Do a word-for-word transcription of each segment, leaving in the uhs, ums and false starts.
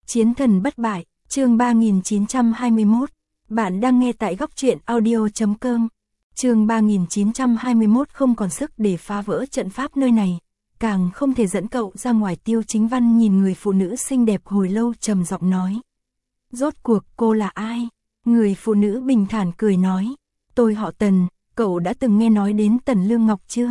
Chiến thần bất bại, chương ba nghìn chín trăm hai mươi mốt. Bạn đang nghe tại góc truyện audio chấm com. Chương ba nghìn chín trăm hai mươi mốt không còn sức để phá vỡ trận pháp nơi này, càng không thể dẫn cậu ra ngoài. Tiêu Chính Văn nhìn người phụ nữ xinh đẹp hồi lâu trầm giọng nói. Rốt cuộc cô là ai? Người phụ nữ bình thản cười nói. Tôi họ Tần, cậu đã từng nghe nói đến Tần Lương Ngọc chưa?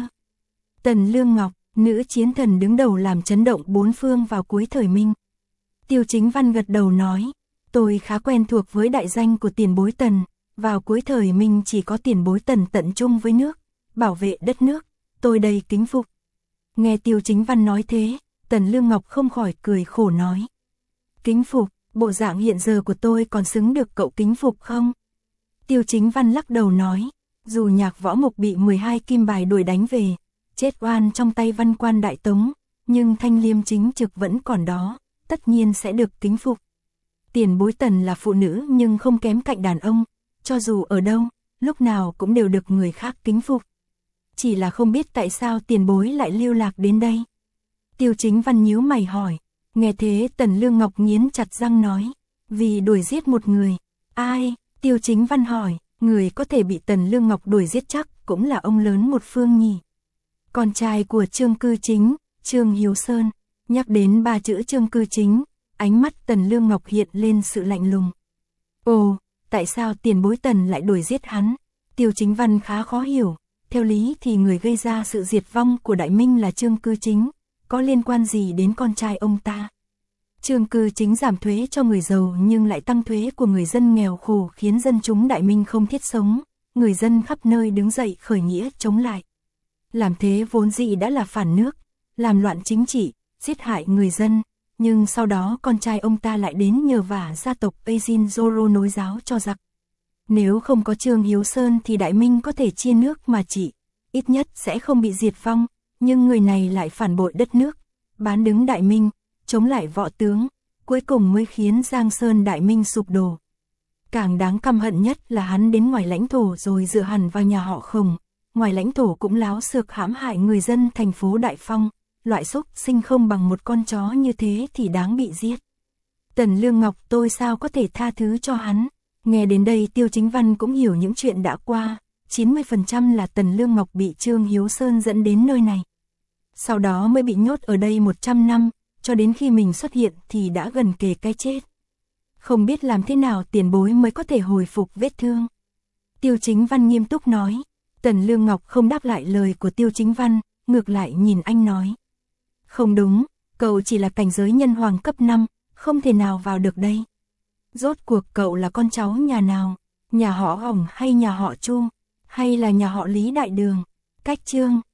Tần Lương Ngọc, nữ chiến thần đứng đầu làm chấn động bốn phương vào cuối thời Minh. Tiêu Chính Văn gật đầu nói, tôi khá quen thuộc với đại danh của tiền bối Tần, vào cuối thời Minh chỉ có tiền bối Tần tận trung với nước, bảo vệ đất nước, tôi đầy kính phục. Nghe Tiêu Chính Văn nói thế, Tần Lương Ngọc không khỏi cười khổ nói. Kính phục, bộ dạng hiện giờ của tôi còn xứng được cậu kính phục không? Tiêu Chính Văn lắc đầu nói, dù Nhạc Võ Mục bị mười hai kim bài đuổi đánh về, chết oan trong tay Văn Quan Đại Tống, nhưng thanh liêm chính trực vẫn còn đó, tất nhiên sẽ được kính phục. Tiền bối Tần là phụ nữ nhưng không kém cạnh đàn ông, cho dù ở đâu, lúc nào cũng đều được người khác kính phục. Chỉ là không biết tại sao tiền bối lại lưu lạc đến đây. Tiêu Chính Văn nhíu mày hỏi, nghe thế Tần Lương Ngọc nghiến chặt răng nói, vì đuổi giết một người. Ai? Tiêu Chính Văn hỏi, người có thể bị Tần Lương Ngọc đuổi giết chắc cũng là ông lớn một phương nhỉ. Con trai của Trương Cư Chính, Trương Hiếu Sơn. Nhắc đến ba chữ Trương Cư Chính, ánh mắt Tần Lương Ngọc hiện lên sự lạnh lùng. Ồ, tại sao tiền bối Tần lại đuổi giết hắn? Tiêu Chính Văn khá khó hiểu, theo lý thì người gây ra sự diệt vong của Đại Minh là Trương Cư Chính, có liên quan gì đến con trai ông ta? Trương Cư Chính giảm thuế cho người giàu nhưng lại tăng thuế của người dân nghèo khổ khiến dân chúng Đại Minh không thiết sống, người dân khắp nơi đứng dậy khởi nghĩa chống lại. Làm thế vốn dĩ đã là phản nước, làm loạn chính trị, giết hại người dân, nhưng sau đó con trai ông ta lại đến nhờ vả gia tộc Ajin Zoro nối giáo cho giặc. Nếu không có Trương Hiếu Sơn thì Đại Minh có thể chia nước mà trị, ít nhất sẽ không bị diệt vong, nhưng người này lại phản bội đất nước, bán đứng Đại Minh, chống lại võ tướng, cuối cùng mới khiến Giang Sơn Đại Minh sụp đổ. Càng đáng căm hận nhất là hắn đến ngoài lãnh thổ rồi dựa hẳn vào nhà họ Khổng, ngoài lãnh thổ cũng láo xược hãm hại người dân thành phố Đại Phong. Loại xúc sinh không bằng một con chó như thế thì đáng bị giết. Tần Lương Ngọc tôi sao có thể tha thứ cho hắn. Nghe đến đây Tiêu Chính Văn cũng hiểu những chuyện đã qua, chín mươi phần trăm là Tần Lương Ngọc bị Trương Hiếu Sơn dẫn đến nơi này. Sau đó mới bị nhốt ở đây một trăm năm, cho đến khi mình xuất hiện thì đã gần kề cái chết. Không biết làm thế nào tiền bối mới có thể hồi phục vết thương. Tiêu Chính Văn nghiêm túc nói. Tần Lương Ngọc không đáp lại lời của Tiêu Chính Văn, ngược lại nhìn anh nói. Không đúng, cậu chỉ là cảnh giới nhân hoàng cấp năm, không thể nào vào được đây. Rốt cuộc cậu là con cháu nhà nào? Nhà họ Hồng hay nhà họ Chu? Hay là nhà họ Lý Đại Đường? Cách Trương,